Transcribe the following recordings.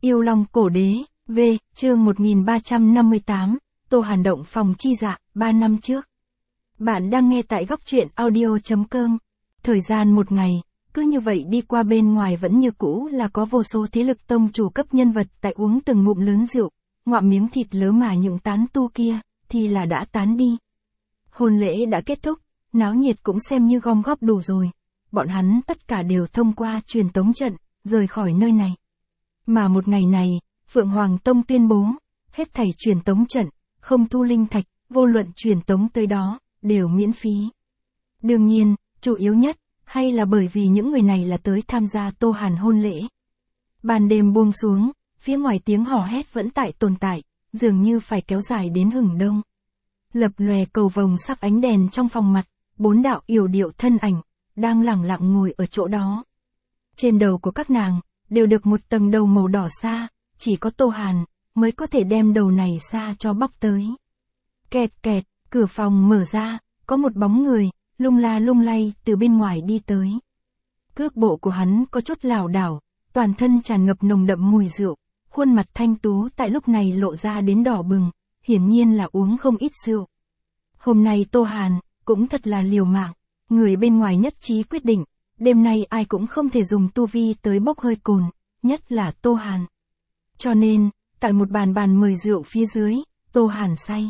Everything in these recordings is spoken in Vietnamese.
Yêu Long Cổ Đế, V, chương 1358, Tô Hàn động phòng chi dạ, 3 năm trước. Bạn đang nghe tại góc truyện audio.com. Thời gian một ngày, cứ như vậy đi qua bên ngoài vẫn như cũ là có vô số thế lực tông chủ cấp nhân vật tại uống từng ngụm lớn rượu, ngoạm miếng thịt lớ mà những tán tu kia, thì là đã tán đi. Hôn lễ đã kết thúc, náo nhiệt cũng xem như gom góp đủ rồi. Bọn hắn tất cả đều thông qua truyền tống trận, rời khỏi nơi này. Mà một ngày này, Phượng Hoàng Tông tuyên bố, hết thảy truyền tống trận, không thu linh thạch, vô luận truyền tống tới đó, đều miễn phí. Đương nhiên, chủ yếu nhất, hay là bởi vì những người này là tới tham gia Tô Hàn hôn lễ. Ban đêm buông xuống, phía ngoài tiếng hò hét vẫn tại tồn tại, dường như phải kéo dài đến hừng đông. Lập lòe cầu vồng sắc ánh đèn trong phòng mặt, 4 đạo yểu điệu thân ảnh, đang lẳng lặng ngồi ở chỗ đó. Trên đầu của các nàng, đều được một tầng đầu màu đỏ sa, chỉ có Tô Hàn, mới có thể đem đầu này sa cho bóc tới. Kẹt kẹt, cửa phòng mở ra, có một bóng người, lung la lung lay từ bên ngoài đi tới. Cước bộ của hắn có chút lảo đảo, toàn thân tràn ngập nồng đậm mùi rượu, khuôn mặt thanh tú tại lúc này lộ ra đến đỏ bừng, hiển nhiên là uống không ít rượu. Hôm nay Tô Hàn, cũng thật là liều mạng, người bên ngoài nhất trí quyết định, đêm nay ai cũng không thể dùng tu vi tới bốc hơi cồn, nhất là Tô Hàn. Cho nên, tại một bàn mời rượu phía dưới, Tô Hàn say.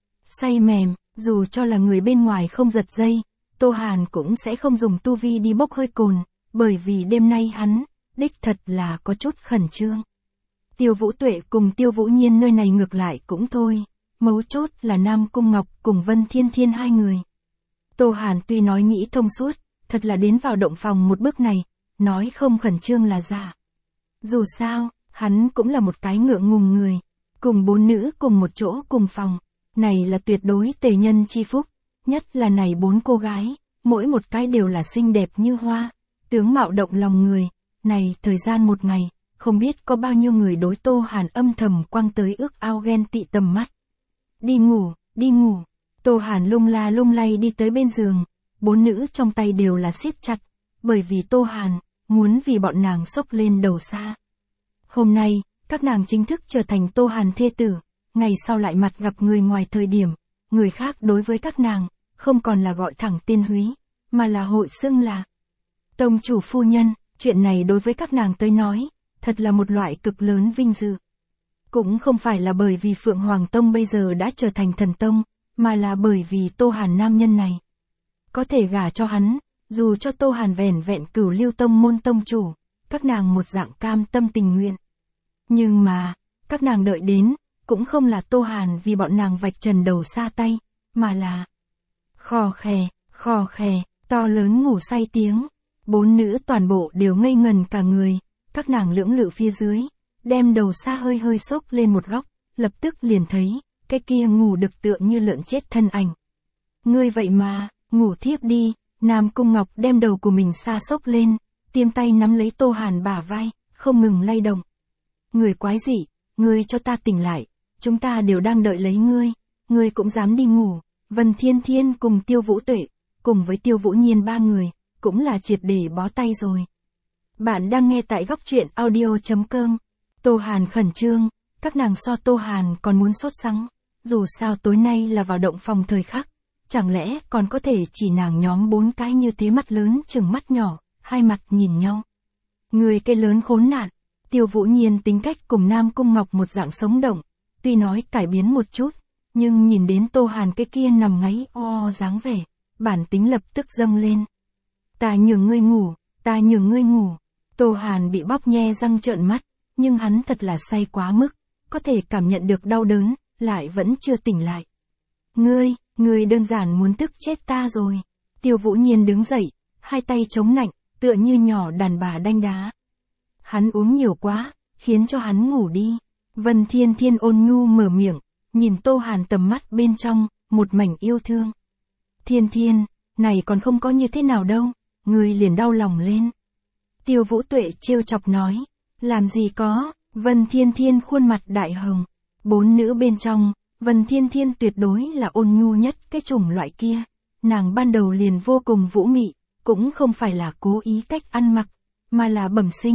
Say mềm, dù cho là người bên ngoài không giật dây, Tô Hàn cũng sẽ không dùng tu vi đi bốc hơi cồn, bởi vì đêm nay hắn, đích thật là có chút khẩn trương. Tiêu Vũ Tuệ cùng Tiêu Vũ Nhiên nơi này ngược lại cũng thôi, mấu chốt là Nam Cung Ngọc cùng Vân Thiên Thiên hai người. Tô Hàn tuy nói nghĩ thông suốt, thật là đến vào động phòng một bước này, nói không khẩn trương là giả. Dù sao, hắn cũng là một cái ngượng ngùng người, cùng 4 nữ cùng một chỗ cùng phòng, này là tuyệt đối tề nhân chi phúc, nhất là này 4 cô gái, mỗi một cái đều là xinh đẹp như hoa, tướng mạo động lòng người, này thời gian một ngày, không biết có bao nhiêu người đối Tô Hàn âm thầm quăng tới ước ao ghen tị tầm mắt. Đi ngủ, đi ngủ. Tô Hàn lung la lung lay đi tới bên giường, 4 nữ trong tay đều là siết chặt, bởi vì Tô Hàn, muốn vì bọn nàng xốc lên đầu xa. Hôm nay, các nàng chính thức trở thành Tô Hàn thê tử, ngày sau lại mặt gặp người ngoài thời điểm, người khác đối với các nàng, không còn là gọi thẳng tiên húy, mà là hội xưng là tông chủ phu nhân, chuyện này đối với các nàng tới nói, thật là một loại cực lớn vinh dự. Cũng không phải là bởi vì Phượng Hoàng Tông bây giờ đã trở thành thần tông, mà là bởi vì Tô Hàn nam nhân này. Có thể gả cho hắn, dù cho Tô Hàn vẻn vẹn Cửu Lưu Tông môn tông chủ, các nàng một dạng cam tâm tình nguyện. Nhưng mà, các nàng đợi đến, cũng không là Tô Hàn vì bọn nàng vạch trần đầu xa tay, mà là khò khè, to lớn ngủ say tiếng. 4 nữ toàn bộ đều ngây ngần cả người, các nàng lưỡng lự phía dưới, đem đầu xa hơi hơi xốc lên một góc, lập tức liền thấy, cái kia ngủ đực tựa như lợn chết thân ảnh. Ngươi vậy mà, ngủ thiếp đi, Nam Cung Ngọc đem đầu của mình xa xốc lên, tiêm tay nắm lấy Tô Hàn bả vai, không ngừng lay động. Người quái dị, ngươi cho ta tỉnh lại, chúng ta đều đang đợi lấy ngươi cũng dám đi ngủ. Vân Thiên Thiên cùng Tiêu Vũ Tuệ, cùng với Tiêu Vũ Nhiên 3 người, cũng là triệt để bó tay rồi. Bạn đang nghe tại góc truyện audio.com. Tô Hàn khẩn trương, các nàng so Tô Hàn còn muốn sốt sắng, dù sao tối nay là vào động phòng thời khắc, chẳng lẽ còn có thể chỉ nàng nhóm 4 cái như thế mắt lớn chừng mắt nhỏ, hai mặt nhìn nhau. Người cây lớn khốn nạn, Tiêu Vũ Nhiên tính cách cùng Nam Cung Ngọc một dạng sống động, tuy nói cải biến một chút, nhưng nhìn đến Tô Hàn cái kia nằm ngáy dáng vẻ, bản tính lập tức dâng lên. Ta nhường ngươi ngủ. Tô Hàn bị bóp nhe răng trợn mắt, nhưng hắn thật là say quá mức, có thể cảm nhận được đau đớn, lại vẫn chưa tỉnh lại. Ngươi đơn giản muốn tức chết ta rồi. Tiêu Vũ Nhiên đứng dậy, hai tay chống nạnh, tựa như nhỏ đàn bà đanh đá. Hắn uống nhiều quá, khiến cho hắn ngủ đi. Vân Thiên Thiên ôn nhu mở miệng, nhìn Tô Hàn tầm mắt bên trong, một mảnh yêu thương. Thiên Thiên, này còn không có như thế nào đâu, ngươi liền đau lòng lên. Tiêu Vũ Tuệ trêu chọc nói, làm gì có. Vân Thiên Thiên khuôn mặt đại hồng. 4 nữ bên trong, Vân Thiên Thiên tuyệt đối là ôn nhu nhất cái chủng loại kia. Nàng ban đầu liền vô cùng vũ mị, cũng không phải là cố ý cách ăn mặc, mà là bẩm sinh,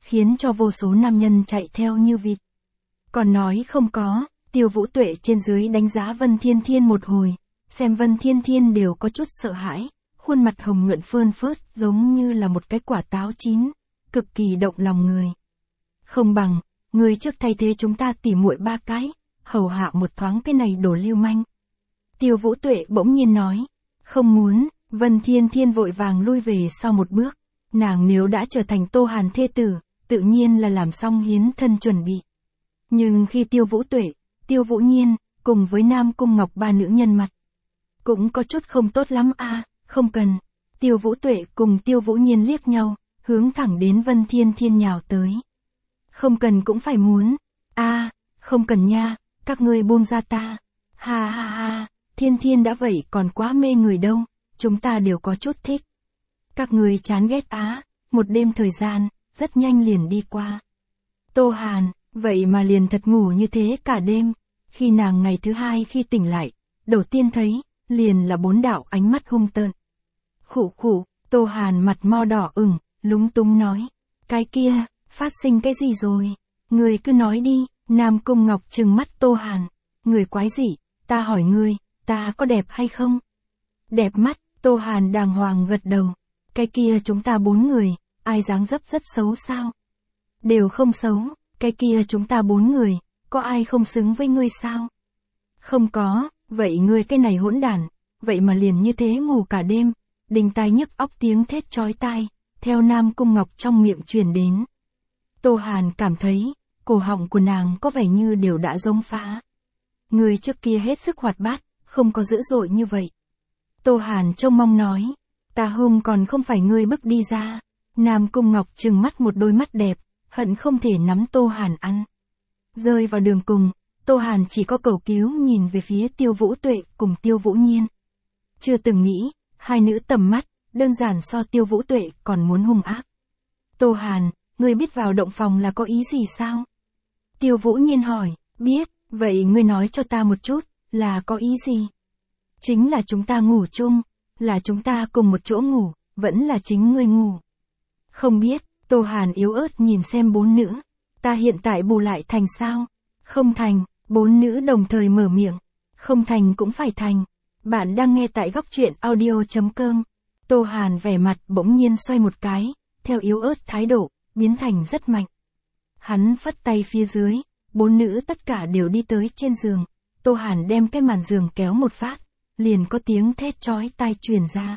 khiến cho vô số nam nhân chạy theo như vịt. Còn nói không có, Tiêu Vũ Tuệ trên dưới đánh giá Vân Thiên Thiên một hồi, xem Vân Thiên Thiên đều có chút sợ hãi, khuôn mặt hồng nhuận phơn phớt giống như là một cái quả táo chín, cực kỳ động lòng người. Không bằng, người trước thay thế chúng ta tỉ muội 3 cái, hầu hạ một thoáng cái này đồ lưu manh. Tiêu Vũ Tuệ bỗng nhiên nói, không muốn, Vân Thiên Thiên vội vàng lui về sau một bước, nàng nếu đã trở thành Tô Hàn thê tử, tự nhiên là làm xong hiến thân chuẩn bị. Nhưng khi Tiêu Vũ Tuệ, Tiêu Vũ Nhiên, cùng với Nam Cung Ngọc 3 nữ nhân mặt, cũng có chút không tốt lắm a, không cần. Tiêu Vũ Tuệ cùng Tiêu Vũ Nhiên liếc nhau, hướng thẳng đến Vân Thiên Thiên nhào tới. Không cần cũng phải muốn. A, không cần nha, các ngươi buông ra ta. Ha ha ha, Thiên Thiên đã vậy còn quá mê người đâu, chúng ta đều có chút thích. Các ngươi chán ghét á, một đêm thời gian, rất nhanh liền đi qua. Tô Hàn, vậy mà liền thật ngủ như thế cả đêm, khi nàng ngày thứ hai khi tỉnh lại, đầu tiên thấy, liền là 4 đạo ánh mắt hung tợn. Khụ khụ, Tô Hàn mặt mo đỏ ửng, lúng túng nói, cái kia, phát sinh cái gì rồi? Người cứ nói đi. Nam Cung Ngọc trừng mắt Tô Hàn, người quái gì, ta hỏi ngươi, ta có đẹp hay không? Đẹp mắt, Tô Hàn đàng hoàng gật đầu, cái kia chúng ta 4 người, ai dáng dấp rất xấu sao? Đều không xấu, cái kia chúng ta 4 người, có ai không xứng với ngươi sao? Không có, vậy ngươi cái này hỗn đản, vậy mà liền như thế ngủ cả đêm, đình tai nhức óc tiếng thét chói tai, theo Nam Cung Ngọc trong miệng truyền đến. Tô Hàn cảm thấy, cổ họng của nàng có vẻ như đều đã rống phá. Người trước kia hết sức hoạt bát, không có dữ dội như vậy. Tô Hàn trông mong nói, ta hung còn không phải ngươi bức đi ra. Nam Cung Ngọc trừng mắt một đôi mắt đẹp, hận không thể nắm Tô Hàn ăn. Rơi vào đường cùng, Tô Hàn chỉ có cầu cứu nhìn về phía Tiêu Vũ Tuệ cùng Tiêu Vũ Nhiên. Chưa từng nghĩ, hai nữ tầm mắt, đơn giản so Tiêu Vũ Tuệ còn muốn hung ác. Tô Hàn, ngươi biết vào động phòng là có ý gì sao? Tiêu Vũ Nhiên hỏi, biết, vậy ngươi nói cho ta một chút, là có ý gì? Chính là chúng ta ngủ chung, là chúng ta cùng một chỗ ngủ, vẫn là chính ngươi ngủ. Không biết, Tô Hàn yếu ớt nhìn xem 4 nữ, ta hiện tại bù lại thành sao? Không thành, 4 nữ đồng thời mở miệng, không thành cũng phải thành. Bạn đang nghe tại góc truyện audio.com. Tô Hàn vẻ mặt bỗng nhiên xoay một cái, theo yếu ớt thái độ, biến thành rất mạnh. Hắn phất tay phía dưới, 4 nữ tất cả đều đi tới trên giường, Tô Hàn đem cái màn giường kéo một phát, liền có tiếng thét chói tai truyền ra.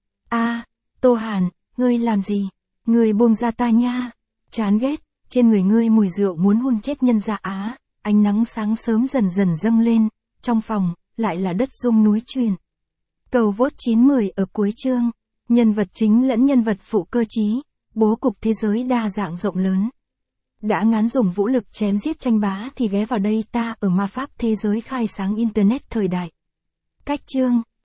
A, Tô Hàn, ngươi làm gì? Ngươi buông ra ta nha. Chán ghét, trên người ngươi mùi rượu muốn hun chết nhân ra á. Ánh nắng sáng sớm dần dần dâng lên, trong phòng, lại là đất rung núi chuyển. Cầu vote 9/10 ở cuối chương, nhân vật chính lẫn nhân vật phụ cơ trí, bố cục thế giới đa dạng rộng lớn. Đã ngán dùng vũ lực chém giết tranh bá thì ghé vào đây ta ở ma pháp thế giới khai sáng internet thời đại. Cách chương